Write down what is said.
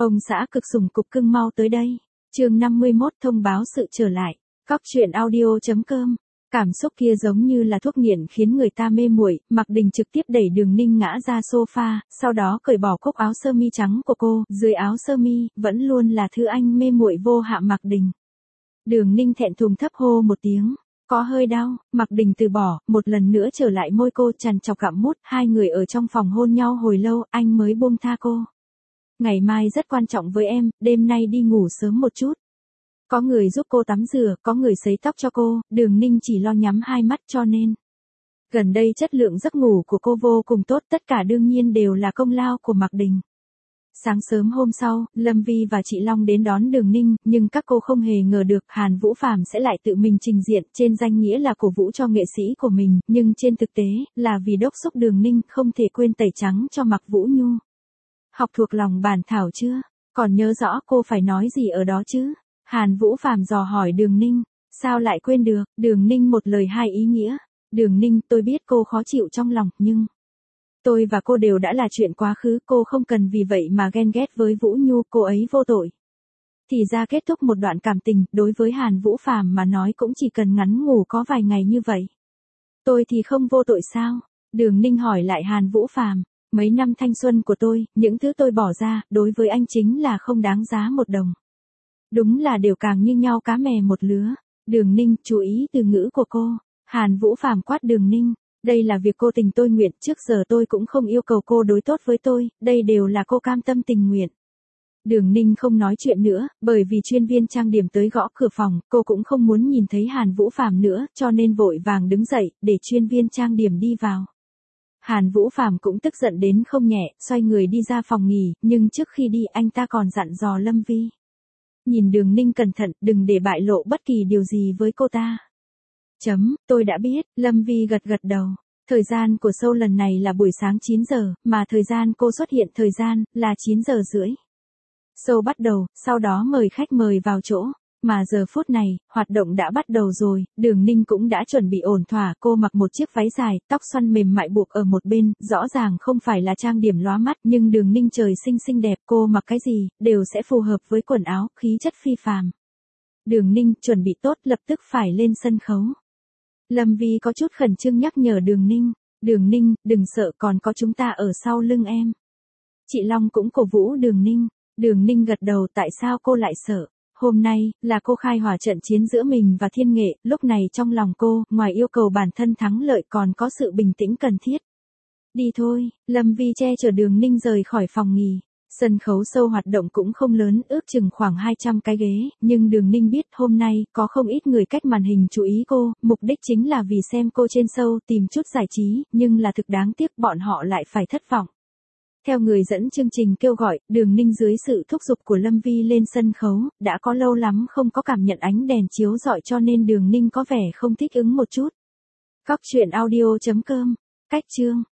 Ông xã cực sủng cục cưng mau tới đây. Chương 51 thông báo sự trở lại. Cóc truyện audio.com. Cảm xúc kia giống như là thuốc nghiện khiến người ta mê muội. Mạc Đình trực tiếp đẩy Đường Ninh ngã ra sofa, sau đó cởi bỏ cúc áo sơ mi trắng của cô, dưới áo sơ mi vẫn luôn là thứ anh mê muội vô hạ Mạc Đình. Đường Ninh thẹn thùng thấp hô một tiếng, có hơi đau. Mạc Đình từ bỏ, một lần nữa trở lại môi cô, chằn chọc gặm mút. Hai người ở trong phòng hôn nhau hồi lâu, anh mới buông tha cô. Ngày mai rất quan trọng với em, đêm nay đi ngủ sớm một chút. Có người giúp cô tắm rửa, có người sấy tóc cho cô. Đường Ninh chỉ lo nhắm hai mắt cho nên gần đây chất lượng giấc ngủ của cô vô cùng tốt, tất cả đương nhiên đều là công lao của Mạc Đình. Sáng sớm hôm sau, Lâm Vi và chị Long đến đón Đường Ninh, nhưng các cô không hề ngờ được Hàn Vũ Phàm sẽ lại tự mình trình diện, trên danh nghĩa là cổ vũ cho nghệ sĩ của mình, nhưng trên thực tế là vì đốc thúc Đường Ninh không thể quên tẩy trắng cho Mạc Vũ Nhu. Học thuộc lòng bản thảo chưa? Còn nhớ rõ cô phải nói gì ở đó chứ? Hàn Vũ Phàm dò hỏi Đường Ninh. Sao lại quên được? Đường Ninh một lời hai ý nghĩa. Đường Ninh, tôi biết cô khó chịu trong lòng, nhưng tôi và cô đều đã là chuyện quá khứ, cô không cần vì vậy mà ghen ghét với Vũ Nhu, cô ấy vô tội. Thì ra kết thúc một đoạn cảm tình, đối với Hàn Vũ Phàm mà nói cũng chỉ cần ngắn ngủ có vài ngày như vậy. Tôi thì không vô tội sao? Đường Ninh hỏi lại Hàn Vũ Phàm. Mấy năm thanh xuân của tôi, những thứ tôi bỏ ra, đối với anh chính là không đáng giá một đồng. Đúng là đều càng như nhau cá mè một lứa. Đường Ninh, chú ý từ ngữ của cô. Hàn Vũ Phàm quát Đường Ninh. Đây là việc cô tình tôi nguyện, trước giờ tôi cũng không yêu cầu cô đối tốt với tôi, đây đều là cô cam tâm tình nguyện. Đường Ninh không nói chuyện nữa, bởi vì chuyên viên trang điểm tới gõ cửa phòng, cô cũng không muốn nhìn thấy Hàn Vũ Phàm nữa, cho nên vội vàng đứng dậy, để chuyên viên trang điểm đi vào. Hàn Vũ Phàm cũng tức giận đến không nhẹ, xoay người đi ra phòng nghỉ, nhưng trước khi đi anh ta còn dặn dò Lâm Vi. Nhìn Đường Ninh cẩn thận, đừng để bại lộ bất kỳ điều gì với cô ta. Tôi đã biết, Lâm Vi gật gật đầu. Thời gian của show lần này là buổi sáng 9 giờ, mà thời gian cô xuất hiện thời gian là 9 giờ rưỡi. Show bắt đầu, sau đó mời khách mời vào chỗ. Mà giờ phút này, hoạt động đã bắt đầu rồi, Đường Ninh cũng đã chuẩn bị ổn thỏa, cô mặc một chiếc váy dài, tóc xoăn mềm mại buộc ở một bên, rõ ràng không phải là trang điểm lóa mắt, nhưng Đường Ninh trời sinh xinh đẹp, cô mặc cái gì, đều sẽ phù hợp với quần áo, khí chất phi phàm. Đường Ninh chuẩn bị tốt, lập tức phải lên sân khấu. Lâm Vi có chút khẩn trương nhắc nhở Đường Ninh. Đường Ninh, đừng sợ, còn có chúng ta ở sau lưng em. Chị Long cũng cổ vũ Đường Ninh. Đường Ninh gật đầu, tại sao cô lại sợ? Hôm nay, là cô khai hỏa trận chiến giữa mình và Thiên Nghệ, lúc này trong lòng cô, ngoài yêu cầu bản thân thắng lợi còn có sự bình tĩnh cần thiết. Đi thôi, Lâm Vi che chở Đường Ninh rời khỏi phòng nghỉ. Sân khấu show hoạt động cũng không lớn, ước chừng khoảng 200 cái ghế, nhưng Đường Ninh biết hôm nay, có không ít người cách màn hình chú ý cô, mục đích chính là vì xem cô trên show, tìm chút giải trí, nhưng là thực đáng tiếc bọn họ lại phải thất vọng. Theo người dẫn chương trình kêu gọi, Đường Ninh dưới sự thúc giục của Lâm Vi lên sân khấu, đã có lâu lắm không có cảm nhận ánh đèn chiếu rọi cho nên Đường Ninh có vẻ không thích ứng một chút. Cóc truyện audio.com. Cách chương.